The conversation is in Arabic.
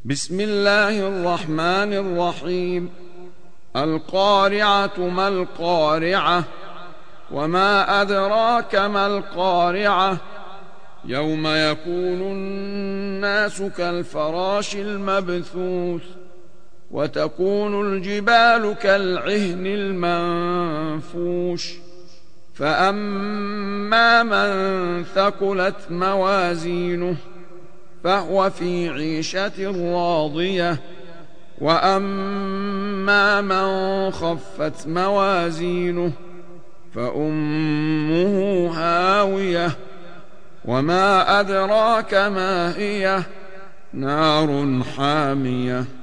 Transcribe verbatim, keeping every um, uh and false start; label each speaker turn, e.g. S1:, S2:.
S1: بسم الله الرحمن الرحيم. القارعة ما القارعة وما أدراك ما القارعة يوم يكون الناس كالفراش المبثوث وتكون الجبال كالعهن المنفوش فأما من ثقلت موازينه فهو في عيشة راضية وأما من خفت موازينه فأمه هاوية وما أدراك ما هي نار حامية.